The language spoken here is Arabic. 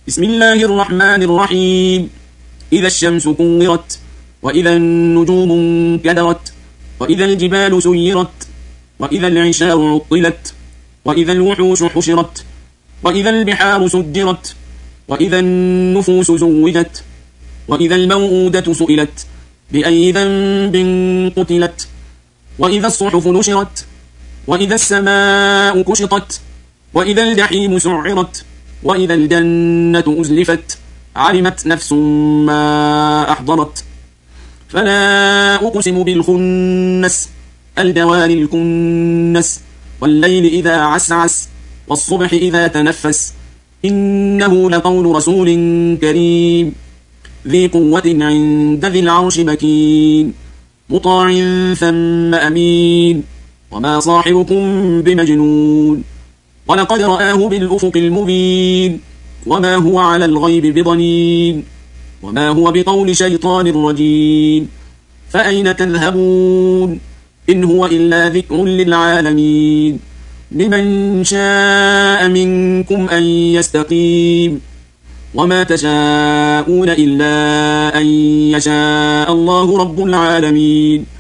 بسم الله الرحمن الرحيم. إذا الشمس كورت، وإذا النجوم انكدرت، وإذا الجبال سيرت، وإذا العشار عطلت، وإذا الوحوش حشرت، وإذا البحار سجرت، وإذا النفوس زوجت، وإذا الموءودة سئلت بأي ذنب قتلت، وإذا الصحف نشرت، وإذا السماء كشطت، وإذا الجحيم سعرت، وإذا الجنة أزلفت، علمت نفس ما أحضرت. فلا أقسم بالخنس، الجوار الكنس، والليل إذا عسعس، والصبح إذا تنفس، إنه لقول رسول كريم ذي قوة عند ذي العرش مكين، مطاع ثم أمين، وما صاحبكم بمجنون، ولقد رآه بالأفق المبين، وما هو على الغيب بضنين، وما هو بقول شيطان رجيم، فأين تذهبون؟ إن هو إلا ذكر للعالمين، لمن شاء منكم أن يستقيم، وما تشاءون إلا أن يشاء الله رب العالمين.